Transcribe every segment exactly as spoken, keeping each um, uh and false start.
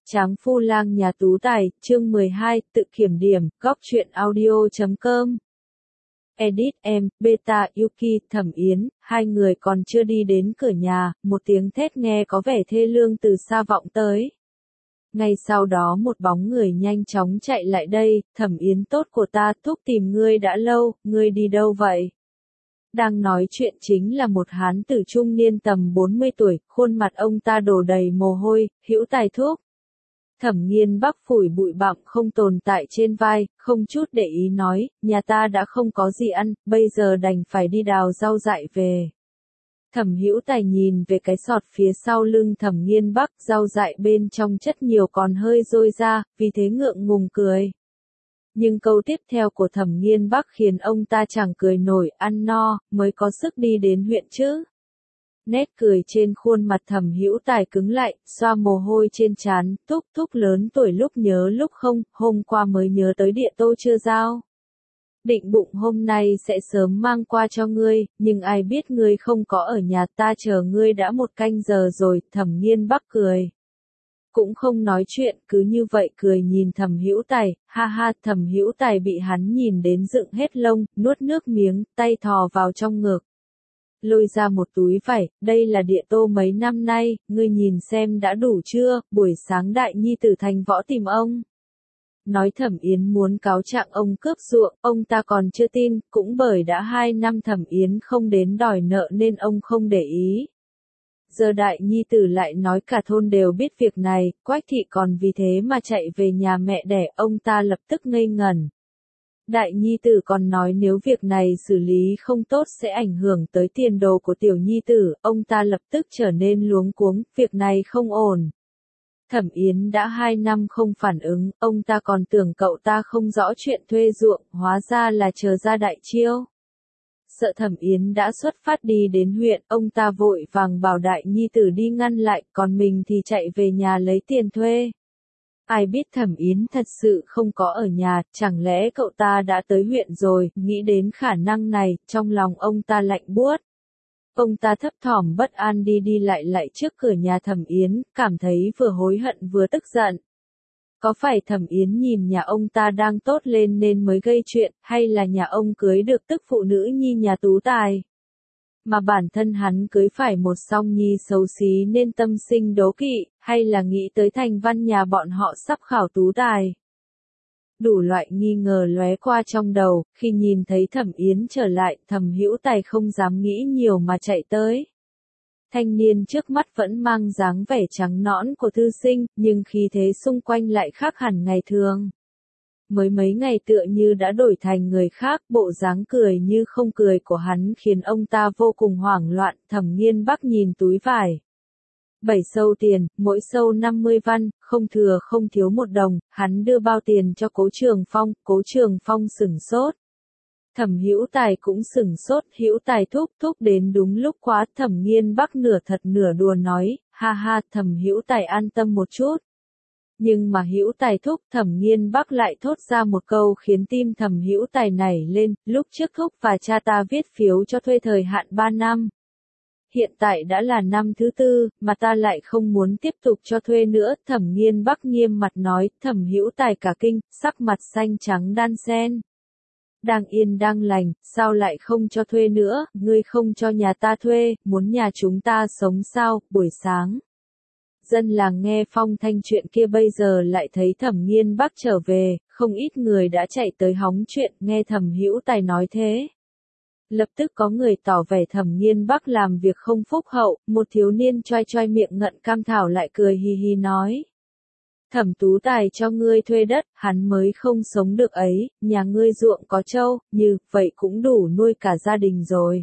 Tráng phu lang nhà Tú Tài, chương mười hai, tự kiểm điểm, góc truyện audio chấm com. Edit em, Beta, Yuki, Thẩm Yến, hai người còn chưa đi đến cửa nhà, một tiếng thét nghe có vẻ thê lương từ xa vọng tới. Ngay sau đó một bóng người nhanh chóng chạy lại đây, Thẩm Yến tốt của ta, thúc tìm ngươi đã lâu, ngươi đi đâu vậy? Đang nói chuyện chính là một hán tử trung niên tầm bốn mươi tuổi, khuôn mặt ông ta đổ đầy mồ hôi, Hữu Tài thúc. Thẩm Nghiên Bắc phủi bụi bặm không tồn tại trên vai, không chút để ý nói, nhà ta đã không có gì ăn, bây giờ đành phải đi đào rau dại về. Thẩm Hữu Tài nhìn về cái sọt phía sau lưng Thẩm Nghiên Bắc, rau dại bên trong chất nhiều còn hơi rôi ra, vì thế ngượng ngùng cười. Nhưng câu tiếp theo của Thẩm Nghiên Bắc khiến ông ta chẳng cười nổi, ăn no, mới có sức đi đến huyện chứ. Nét cười trên khuôn mặt Thẩm Hữu Tài cứng lại, xoa mồ hôi trên trán, thúc thúc lớn tuổi lúc nhớ lúc không, hôm qua mới nhớ tới địa tô chưa giao. Định bụng hôm nay sẽ sớm mang qua cho ngươi, nhưng ai biết ngươi không có ở nhà, ta chờ ngươi đã một canh giờ rồi, Thẩm Nghiên Bắc cười. Cũng không nói chuyện, cứ như vậy cười nhìn Thẩm Hữu Tài, ha ha, Thẩm Hữu Tài bị hắn nhìn đến dựng hết lông, nuốt nước miếng, tay thò vào trong ngực. Lôi ra một túi vải, đây là địa tô mấy năm nay, ngươi nhìn xem đã đủ chưa, buổi sáng đại nhi tử thành võ tìm ông. Nói Thẩm Yến muốn cáo trạng ông cướp ruộng, ông ta còn chưa tin, cũng bởi đã hai năm Thẩm Yến không đến đòi nợ nên ông không để ý. Giờ đại nhi tử lại nói cả thôn đều biết việc này, Quách thị còn vì thế mà chạy về nhà mẹ đẻ, ông ta lập tức ngây ngẩn. Đại nhi tử còn nói nếu việc này xử lý không tốt sẽ ảnh hưởng tới tiền đồ của tiểu nhi tử, ông ta lập tức trở nên luống cuống, việc này không ổn. Thẩm Yến đã hai năm không phản ứng, ông ta còn tưởng cậu ta không rõ chuyện thuê ruộng, hóa ra là chờ ra đại chiêu. Sợ Thẩm Yến đã xuất phát đi đến huyện, ông ta vội vàng bảo đại nhi tử đi ngăn lại, còn mình thì chạy về nhà lấy tiền thuê. Ai biết Thẩm Yến thật sự không có ở nhà, chẳng lẽ cậu ta đã tới huyện rồi, nghĩ đến khả năng này, trong lòng ông ta lạnh buốt. Ông ta thấp thỏm bất an đi đi lại lại trước cửa nhà Thẩm Yến, cảm thấy vừa hối hận vừa tức giận. Có phải Thẩm Yến nhìn nhà ông ta đang tốt lên nên mới gây chuyện, hay là nhà ông cưới được tức phụ nữ nhi nhà Tú Tài? Mà bản thân hắn cưới phải một song nhi xấu xí nên tâm sinh đố kỵ, hay là nghĩ tới thành văn nhà bọn họ sắp khảo Tú Tài? Đủ loại nghi ngờ lóe qua trong đầu, khi nhìn thấy Thẩm Yến trở lại, Thẩm Hữu Tài không dám nghĩ nhiều mà chạy tới. Thanh niên trước mắt vẫn mang dáng vẻ trắng nõn của thư sinh, nhưng khí thế xung quanh lại khác hẳn ngày thường. Mới mấy ngày tựa như đã đổi thành người khác, bộ dáng cười như không cười của hắn khiến ông ta vô cùng hoảng loạn. Thẩm Nghiên Bắc nhìn túi vải. Bảy sâu tiền, mỗi sâu năm mươi văn, không thừa không thiếu một đồng, hắn đưa bao tiền cho Cố Trường Phong, Cố Trường Phong sửng sốt. Thẩm Hữu Tài cũng sửng sốt, Hữu Tài thúc thúc đến đúng lúc quá, Thẩm Nghiên Bắc nửa thật nửa đùa nói, ha ha, Thẩm Hữu Tài an tâm một chút. Nhưng mà Hữu Tài thúc, Thẩm Nghiên Bắc lại thốt ra một câu khiến tim Thẩm Hữu Tài nảy lên, lúc trước thúc và cha ta viết phiếu cho thuê thời hạn ba năm. Hiện tại đã là năm thứ tư, mà ta lại không muốn tiếp tục cho thuê nữa, Thẩm Nghiên Bắc nghiêm mặt nói, Thẩm Hữu Tài cả kinh, sắc mặt xanh trắng đan xen. Đang yên đang lành, sao lại không cho thuê nữa, ngươi không cho nhà ta thuê, muốn nhà chúng ta sống sao, buổi sáng. Dân làng nghe phong thanh chuyện kia bây giờ lại thấy Thẩm Nghiên Bắc trở về, không ít người đã chạy tới hóng chuyện, nghe Thẩm Hữu Tài nói thế. Lập tức có người tỏ vẻ Thẩm Nghiên Bắc làm việc không phúc hậu, một thiếu niên choai choai miệng ngậm cam thảo lại cười hì hì nói. Thẩm Tú Tài cho ngươi thuê đất, hắn mới không sống được ấy, nhà ngươi ruộng có trâu, như vậy cũng đủ nuôi cả gia đình rồi.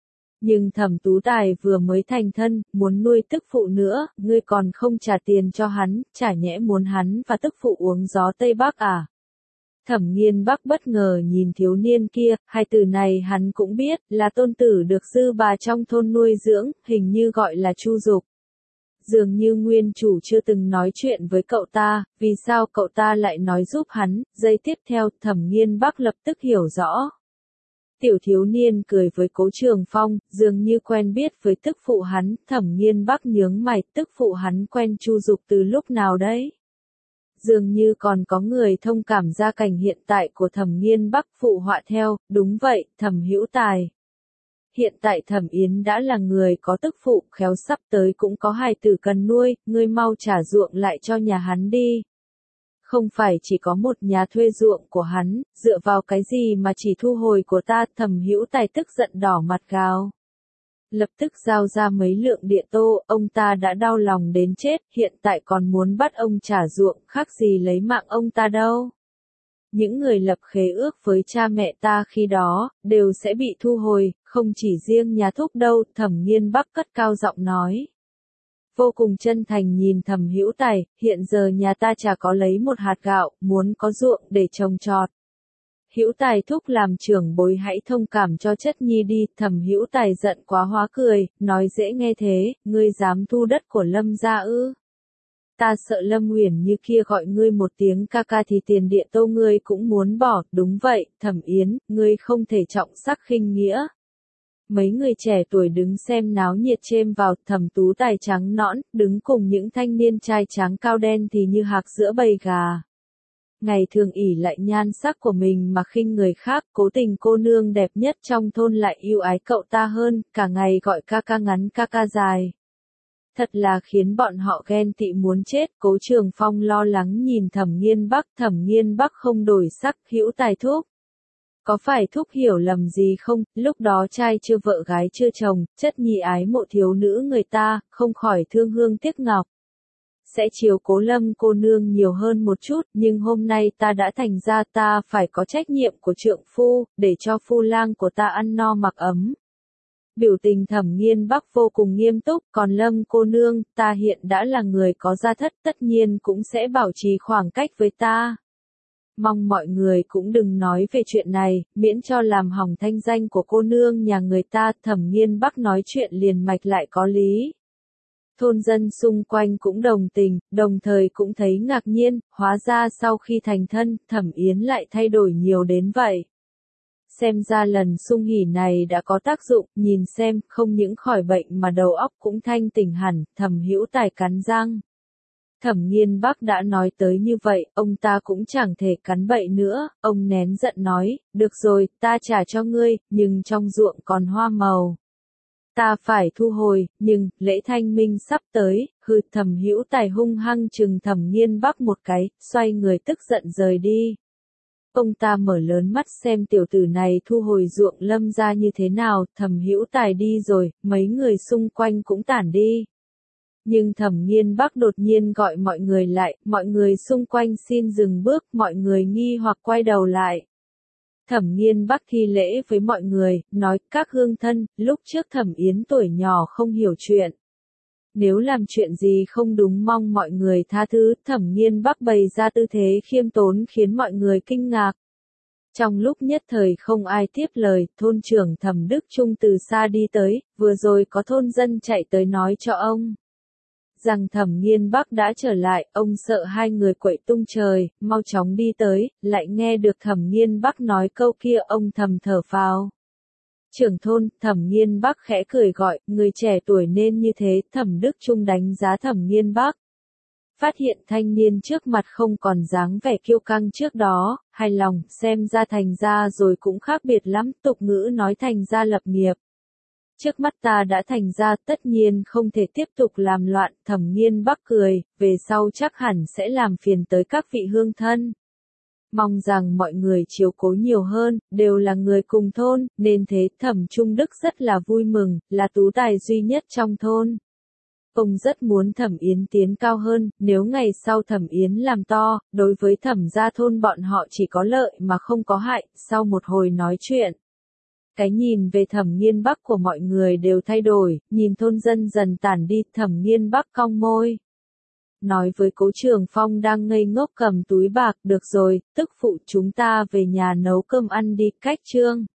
Nhưng Thẩm Tú Tài vừa mới thành thân, muốn nuôi tức phụ nữa, ngươi còn không trả tiền cho hắn, chả nhẽ muốn hắn và tức phụ uống gió Tây Bắc à? Thẩm Nghiên Bắc bất ngờ nhìn thiếu niên kia, hai từ này hắn cũng biết, là tôn tử được sư bà trong thôn nuôi dưỡng, hình như gọi là Chu Dục. Dường như nguyên chủ chưa từng nói chuyện với cậu ta, vì sao cậu ta lại nói giúp hắn, giây tiếp theo, Thẩm Nghiên Bắc lập tức hiểu rõ. Tiểu thiếu niên cười với Cố Trường Phong, dường như quen biết với tức phụ hắn, Thẩm Nghiên Bắc nhướng mày, tức phụ hắn quen Chu Dục từ lúc nào đấy? Dường như còn có người thông cảm gia cảnh hiện tại của Thẩm Nghiên Bắc phụ họa theo, đúng vậy, Thẩm Hữu Tài. Hiện tại Thẩm Yến đã là người có tức phụ, khéo sắp tới cũng có hài tử cần nuôi, ngươi mau trả ruộng lại cho nhà hắn đi. Không phải chỉ có một nhà thuê ruộng của hắn, dựa vào cái gì mà chỉ thu hồi của ta, Thẩm Hữu Tài tức giận đỏ mặt gào. Lập tức giao ra mấy lượng địa tô, ông ta đã đau lòng đến chết, hiện tại còn muốn bắt ông trả ruộng, khác gì lấy mạng ông ta đâu. Những người lập khế ước với cha mẹ ta khi đó, đều sẽ bị thu hồi, không chỉ riêng nhà thúc đâu, Thẩm Nghiên Bắc cất cao giọng nói. Vô cùng chân thành nhìn Thẩm Hữu Tài, hiện giờ nhà ta chả có lấy một hạt gạo, muốn có ruộng để trồng trọt. Hữu Tài thúc làm trưởng bối hãy thông cảm cho chất nhi đi, Thẩm Hữu Tài giận quá hóa cười, nói dễ nghe thế, ngươi dám thu đất của Lâm gia ư? Ta sợ Lâm Uyển như kia gọi ngươi một tiếng ca ca thì tiền địa tô ngươi cũng muốn bỏ, đúng vậy, Thẩm Yến, ngươi không thể trọng sắc khinh nghĩa. Mấy người trẻ tuổi đứng xem náo nhiệt chêm vào, Thẩm Tú Tài trắng nõn, đứng cùng những thanh niên trai trắng cao đen thì như hạc giữa bầy gà. Ngày thường ỷ lại nhan sắc của mình mà khinh người khác, cố tình cô nương đẹp nhất trong thôn lại yêu ái cậu ta hơn, cả ngày gọi ca ca ngắn ca ca dài. Thật là khiến bọn họ ghen tị muốn chết, Cố Trường Phong lo lắng nhìn Thẩm Nghiên Bắc, Thẩm Nghiên Bắc không đổi sắc, Hữu Tài thúc. Có phải thúc hiểu lầm gì không, lúc đó trai chưa vợ gái chưa chồng, chất nhi ái mộ thiếu nữ người ta, không khỏi thương hương tiếc ngọc. Sẽ chiều cố Lâm cô nương nhiều hơn một chút, nhưng hôm nay ta đã thành ra ta phải có trách nhiệm của trượng phu, để cho phu lang của ta ăn no mặc ấm. Biểu tình Thẩm Nghiên Bắc vô cùng nghiêm túc, còn Lâm cô nương, ta hiện đã là người có gia thất, tất nhiên cũng sẽ bảo trì khoảng cách với ta. Mong mọi người cũng đừng nói về chuyện này, miễn cho làm hỏng thanh danh của cô nương nhà người ta, Thẩm Nghiên Bắc nói chuyện liền mạch lại có lý. Thôn dân xung quanh cũng đồng tình, đồng thời cũng thấy ngạc nhiên, hóa ra sau khi thành thân, Thẩm Yến lại thay đổi nhiều đến vậy. Xem ra lần sung hỉ này đã có tác dụng, nhìn xem, không những khỏi bệnh mà đầu óc cũng thanh tỉnh hẳn, Thẩm Hữu Tài cắn răng. Thẩm Nghiên Bắc đã nói tới như vậy, ông ta cũng chẳng thể cắn bậy nữa, ông nén giận nói, được rồi, ta trả cho ngươi, nhưng trong ruộng còn hoa màu. Ta phải thu hồi, nhưng, lễ thanh minh sắp tới, hừ, Thẩm Hữu Tài hung hăng chừng Thẩm Nghiên Bắc một cái, xoay người tức giận rời đi. Ông ta mở lớn mắt xem tiểu tử này thu hồi ruộng Lâm ra như thế nào, Thẩm Hữu Tài đi rồi, mấy người xung quanh cũng tản đi. Nhưng Thẩm Nghiên Bắc đột nhiên gọi mọi người lại, mọi người xung quanh xin dừng bước, mọi người nghi hoặc quay đầu lại. Thẩm Nghiên Bắc thi lễ với mọi người, nói, các hương thân, lúc trước Thẩm Yến tuổi nhỏ không hiểu chuyện. Nếu làm chuyện gì không đúng mong mọi người tha thứ, Thẩm Nghiên Bắc bày ra tư thế khiêm tốn khiến mọi người kinh ngạc. Trong lúc nhất thời không ai tiếp lời, thôn trưởng Thẩm Đức Trung từ xa đi tới, vừa rồi có thôn dân chạy tới nói cho ông rằng Thẩm Nghiên Bắc đã trở lại, ông sợ hai người quậy tung trời, mau chóng đi tới, lại nghe được Thẩm Nghiên Bắc nói câu kia, ông thầm thở phào. Trưởng thôn, Thẩm Nghiên Bắc khẽ cười gọi, người trẻ tuổi nên như thế, Thẩm Đức Trung đánh giá Thẩm Nghiên Bắc. Phát hiện thanh niên trước mặt không còn dáng vẻ kiêu căng trước đó, hài lòng, xem ra thành ra rồi cũng khác biệt lắm, tục ngữ nói thành ra lập nghiệp. Trước mắt ta đã thành ra, tất nhiên không thể tiếp tục làm loạn, Thẩm Nghiên Bắc cười, về sau chắc hẳn sẽ làm phiền tới các vị hương thân. Mong rằng mọi người chiếu cố nhiều hơn, đều là người cùng thôn, nên thế Thẩm Trung Đức rất là vui mừng, là tú tài duy nhất trong thôn. Ông rất muốn Thẩm Yến tiến cao hơn, nếu ngày sau Thẩm Yến làm to, đối với Thẩm gia thôn bọn họ chỉ có lợi mà không có hại, sau một hồi nói chuyện. Cái nhìn về Thẩm Nghiên Bắc của mọi người đều thay đổi, nhìn thôn dân dần tản đi, Thẩm Nghiên Bắc cong môi. Nói với Cố Trường Phong đang ngây ngốc cầm túi bạc, được rồi, tức phụ chúng ta về nhà nấu cơm ăn đi, cách trương.